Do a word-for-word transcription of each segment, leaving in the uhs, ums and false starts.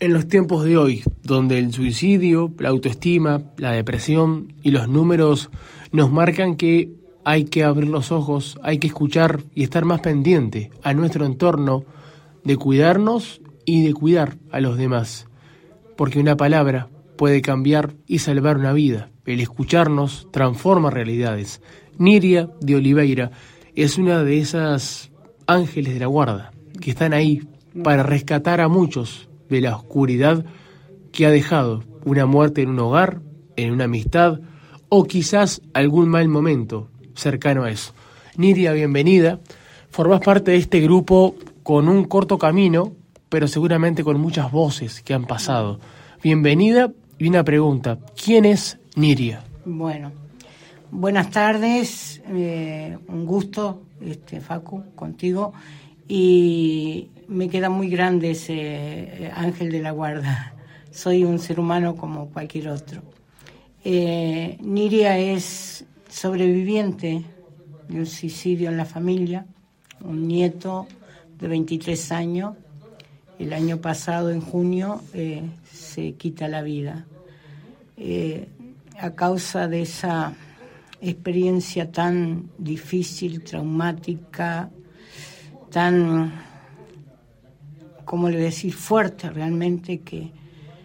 En los tiempos de hoy, donde el suicidio, la autoestima, la depresión y los números nos marcan que hay que abrir los ojos, hay que escuchar y estar más pendiente a nuestro entorno, de cuidarnos y de cuidar a los demás. Porque una palabra puede cambiar y salvar una vida. El escucharnos transforma realidades. Niria de Oliveira es una de esas ángeles de la guarda que están ahí para rescatar a muchos de la oscuridad que ha dejado una muerte en un hogar, en una amistad o quizás algún mal momento cercano a eso. Niria, bienvenida. Formás parte de este grupo con un corto camino, pero seguramente con muchas voces que han pasado. Bienvenida y una pregunta. ¿Quién es Niria? Bueno, buenas tardes. Eh, un gusto, este, Facu, contigo. Y me queda muy grande ese ángel de la guarda. Soy un ser humano como cualquier otro. Eh, Niria es sobreviviente de un suicidio en la familia, un nieto de veintitrés años. El año pasado, en junio, eh, se quita la vida. Eh, a causa de esa experiencia tan difícil, traumática, tan, ¿cómo le decir?, fuerte realmente, que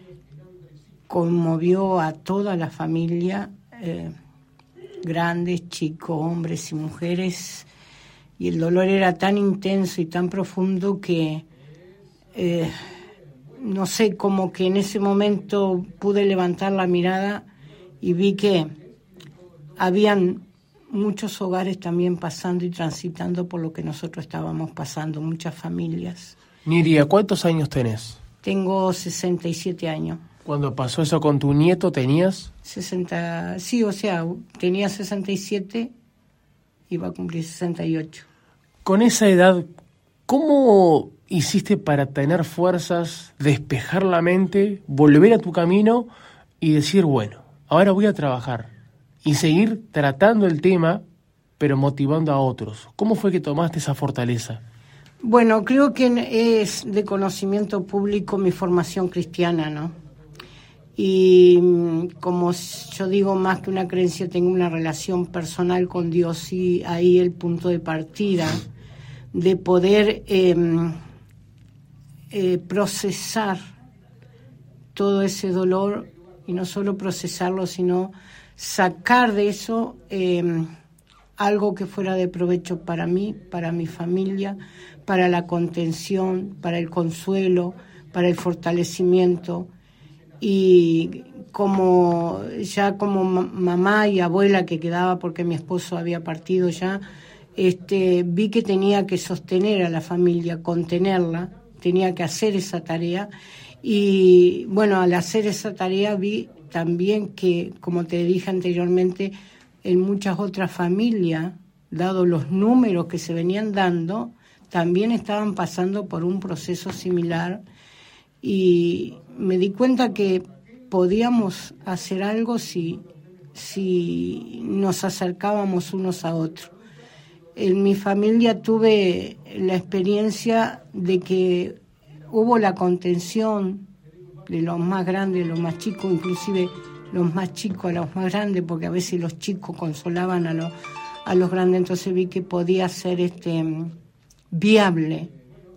conmovió a toda la familia, eh, grandes, chicos, hombres y mujeres, y el dolor era tan intenso y tan profundo que, eh, no sé, como que en ese momento pude levantar la mirada y vi que habían muchos hogares también pasando y transitando por lo que nosotros estábamos pasando, muchas familias. Niria, ¿cuántos años tenés? Tengo sesenta y siete años. Cuando pasó eso con tu nieto, ¿tenías? sesenta, sí, o sea, tenía sesenta y siete, iba a cumplir sesenta y ocho. Con esa edad, ¿cómo hiciste para tener fuerzas, despejar la mente, volver a tu camino y decir, bueno, ahora voy a trabajar y seguir tratando el tema, pero motivando a otros? ¿Cómo fue que tomaste esa fortaleza? Bueno, creo que es de conocimiento público mi formación cristiana, ¿no? Y como yo digo, más que una creencia, tengo una relación personal con Dios, y ahí el punto de partida de poder eh, eh, procesar todo ese dolor, y no solo procesarlo, sino sacar de eso eh, algo que fuera de provecho para mí, para mi familia, para la contención, para el consuelo, para el fortalecimiento. Y como ya como mamá y abuela que quedaba, porque mi esposo había partido ya, este, vi que tenía que sostener a la familia, contenerla, tenía que hacer esa tarea. Y bueno, al hacer esa tarea vi también que, como te dije anteriormente, en muchas otras familias, dado los números que se venían dando, también estaban pasando por un proceso similar, y me di cuenta que podíamos hacer algo si, si nos acercábamos unos a otros. En mi familia tuve la experiencia de que hubo la contención de los más grandes, de los más chicos, inclusive los más chicos a los más grandes, porque a veces los chicos consolaban a los, a los grandes. Entonces vi que podía ser este, viable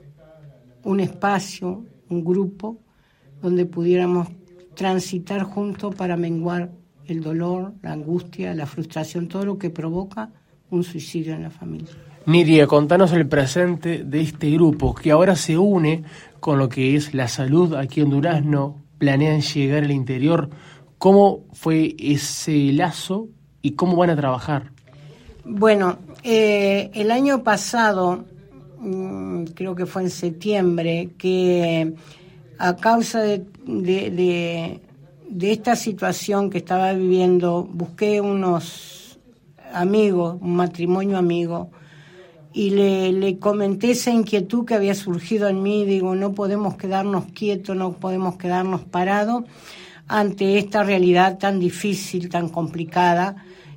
un espacio, un grupo, donde pudiéramos transitar juntos para menguar el dolor, la angustia, la frustración, todo lo que provoca un suicidio en la familia. Niria, contanos el presente de este grupo que ahora se une con lo que es la salud aquí en Durazno. Planean llegar al interior. ¿Cómo fue ese lazo y cómo van a trabajar? Bueno, eh, el año pasado, mmm, creo que fue en septiembre, que a causa de, de, de, de esta situación que estaba viviendo, busqué unos amigos, un matrimonio amigo, y le, le comenté esa inquietud que había surgido en mí. Digo, no podemos quedarnos quietos, no podemos quedarnos parados ante esta realidad tan difícil, tan complicada.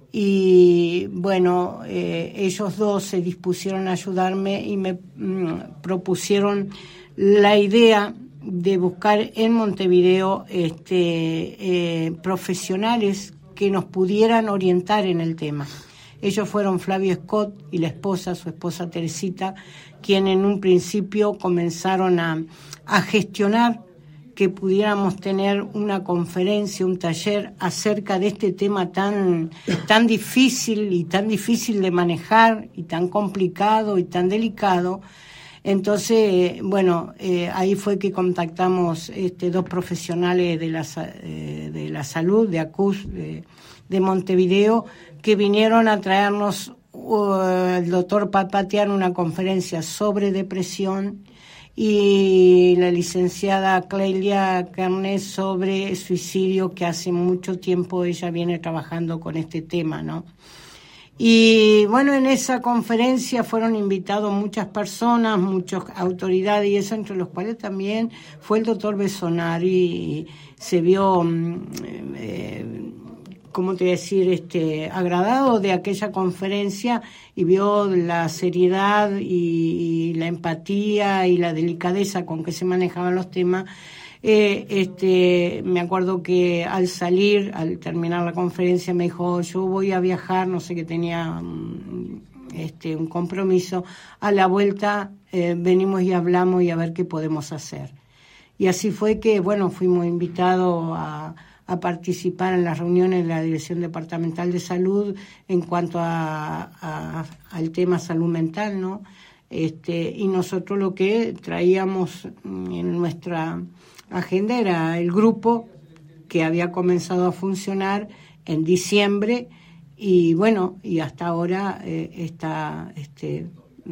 Y bueno, eh, ellos dos se dispusieron a ayudarme y me mm, propusieron la idea de buscar en Montevideo este, eh, profesionales que nos pudieran orientar en el tema. Ellos fueron Flavio Scott y la esposa, su esposa Teresita, quien en un principio comenzaron a, a gestionar que pudiéramos tener una conferencia, un taller acerca de este tema tan, tan difícil y tan difícil de manejar y tan complicado y tan delicado. Entonces, bueno, eh, ahí fue que contactamos este, dos profesionales de la, eh, de la salud, de ACUS, de, de Montevideo, que vinieron a traernos uh, el doctor Papatian una conferencia sobre depresión y la licenciada Clelia Carnes sobre suicidio, que hace mucho tiempo ella viene trabajando con este tema, ¿no? Y bueno, en esa conferencia fueron invitados muchas personas, muchas autoridades, y eso, entre los cuales también fue el doctor Besonari, y se vio, eh, ¿cómo te voy a decir?, este, agradado de aquella conferencia, y vio la seriedad y, y la empatía y la delicadeza con que se manejaban los temas. Eh, este, me acuerdo que al salir, al terminar la conferencia, me dijo, yo voy a viajar, no sé, que tenía este, un compromiso, a la vuelta eh, venimos y hablamos y a ver qué podemos hacer. Y así fue que, bueno, fuimos invitados a, a participar en las reuniones de la Dirección Departamental de Salud en cuanto a, a, al tema salud mental, ¿no? Este, y nosotros lo que traíamos en nuestra agenda era el grupo que había comenzado a funcionar en diciembre, y bueno, y hasta ahora eh, está este,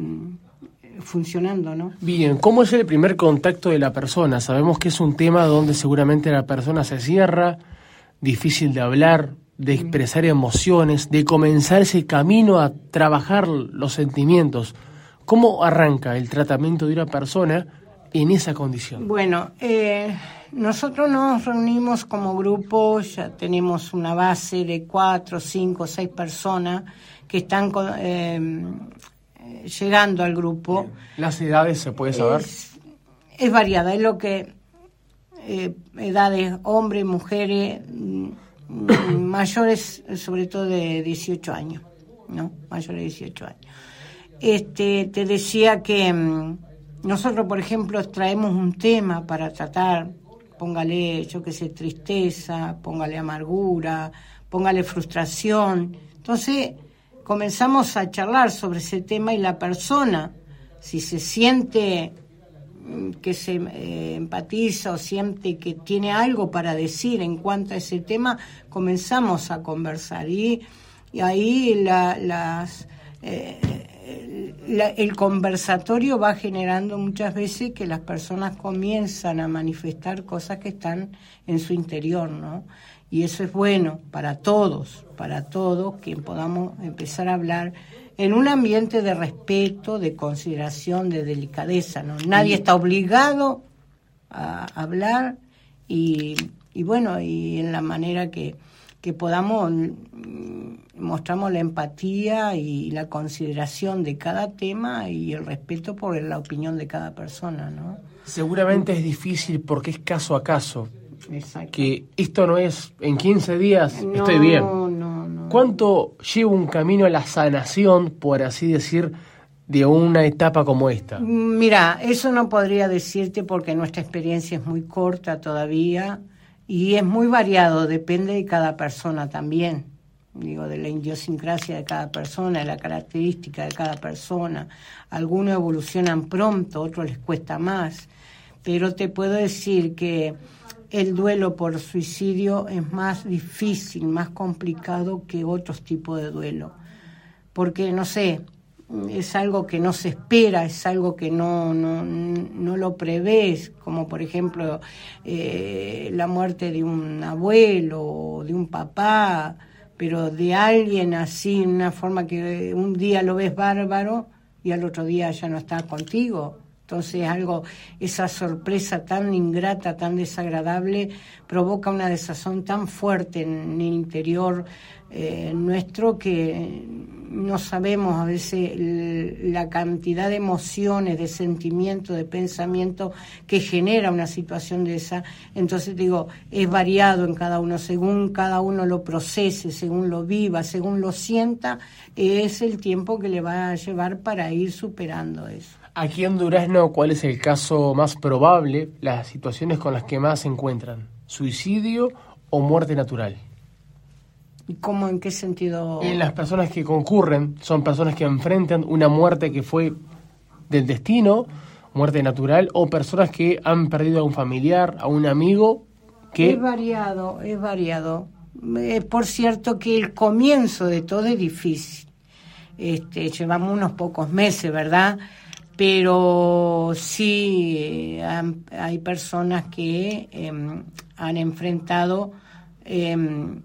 funcionando, ¿no? Bien, ¿cómo es el primer contacto de la persona? Sabemos que es un tema donde seguramente la persona se cierra, difícil de hablar, de expresar emociones, de comenzar ese camino a trabajar los sentimientos. ¿Cómo arranca el tratamiento de una persona en esa condición? Bueno, eh, nosotros nos reunimos como grupo, ya tenemos una base de cuatro, cinco, seis personas que están eh, llegando al grupo. ¿Las edades se puede saber? Es, es variada, es lo que eh, edades, hombres, mujeres, mm, mayores, sobre todo de dieciocho años, ¿no? Mayores de dieciocho años. Este, te decía que mm, nosotros, por ejemplo, traemos un tema para tratar, póngale, yo qué sé, tristeza, póngale amargura, póngale frustración. Entonces, comenzamos a charlar sobre ese tema, y la persona, si se siente que se eh, empatiza o siente que tiene algo para decir en cuanto a ese tema, comenzamos a conversar. Y, y ahí la, las... Eh, La, el conversatorio va generando muchas veces que las personas comienzan a manifestar cosas que están en su interior, ¿no? Y eso es bueno para todos, para todos, que podamos empezar a hablar en un ambiente de respeto, de consideración, de delicadeza, ¿no? Nadie está obligado a hablar, y, y bueno, y en la manera que que podamos, mostramos la empatía y la consideración de cada tema y el respeto por la opinión de cada persona, ¿no? Seguramente es difícil porque es caso a caso. Exacto. Que esto no es en quince días, no, estoy bien. No, no. ¿Cuánto lleva un camino a la sanación, por así decir, de una etapa como esta? Mira, eso no podría decirte porque nuestra experiencia es muy corta todavía. Y es muy variado, depende de cada persona también, digo, de la idiosincrasia de cada persona, de la característica de cada persona. Algunos evolucionan pronto, otros les cuesta más, pero te puedo decir que el duelo por suicidio es más difícil, más complicado que otros tipos de duelo, porque, no sé, es algo que no se espera, es algo que no, no, no lo prevés, como por ejemplo eh, la muerte de un abuelo o de un papá, pero de alguien así, una forma que un día lo ves bárbaro y al otro día ya no está contigo. Entonces algo, esa sorpresa tan ingrata, tan desagradable, provoca una desazón tan fuerte en el interior eh, nuestro que no sabemos a veces el, la cantidad de emociones, de sentimientos, de pensamientos que genera una situación de esa. Entonces digo, es variado en cada uno, según cada uno lo procese, según lo viva, según lo sienta, es el tiempo que le va a llevar para ir superando eso. Aquí en Durazno, ¿cuál es el caso más probable, las situaciones con las que más se encuentran? ¿Suicidio o muerte natural? ¿Y cómo, en qué sentido? En las personas que concurren, son personas que enfrentan una muerte que fue del destino, muerte natural, o personas que han perdido a un familiar, a un amigo que... Es variado, es variado. Eh, por cierto que el comienzo de todo es difícil. Este, llevamos unos pocos meses, ¿verdad?, pero sí eh, han, hay personas que eh, han enfrentado eh,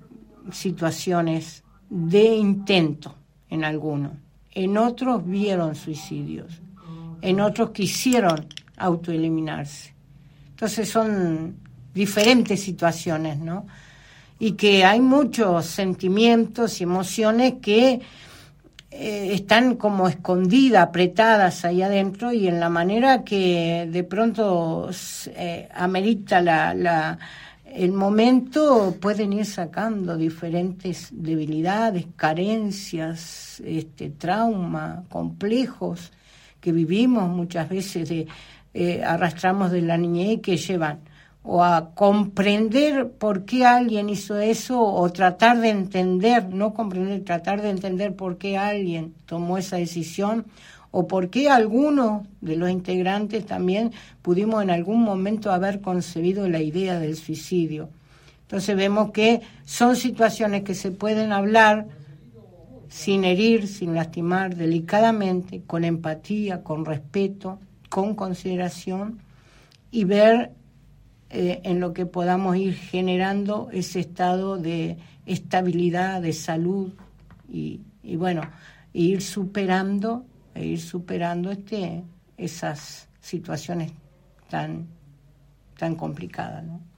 situaciones de intento en algunos, en otros vieron suicidios, en otros quisieron autoeliminarse. Entonces son diferentes situaciones, ¿no? Y que hay muchos sentimientos y emociones que Eh, están como escondidas, apretadas ahí adentro, y en la manera que de pronto eh, amerita la, la, el momento, pueden ir sacando diferentes debilidades, carencias, este, trauma, complejos que vivimos muchas veces, de, eh, arrastramos de la niñez, que llevan o a comprender por qué alguien hizo eso, o tratar de entender, no comprender, tratar de entender por qué alguien tomó esa decisión, o por qué algunos de los integrantes también pudimos en algún momento haber concebido la idea del suicidio. Entonces vemos que son situaciones que se pueden hablar sin herir, sin lastimar, delicadamente, con empatía, con respeto, con consideración, y ver Eh, en lo que podamos ir generando ese estado de estabilidad, de salud, y, y bueno, ir superando, e ir superando este, esas situaciones tan, tan complicadas, ¿no?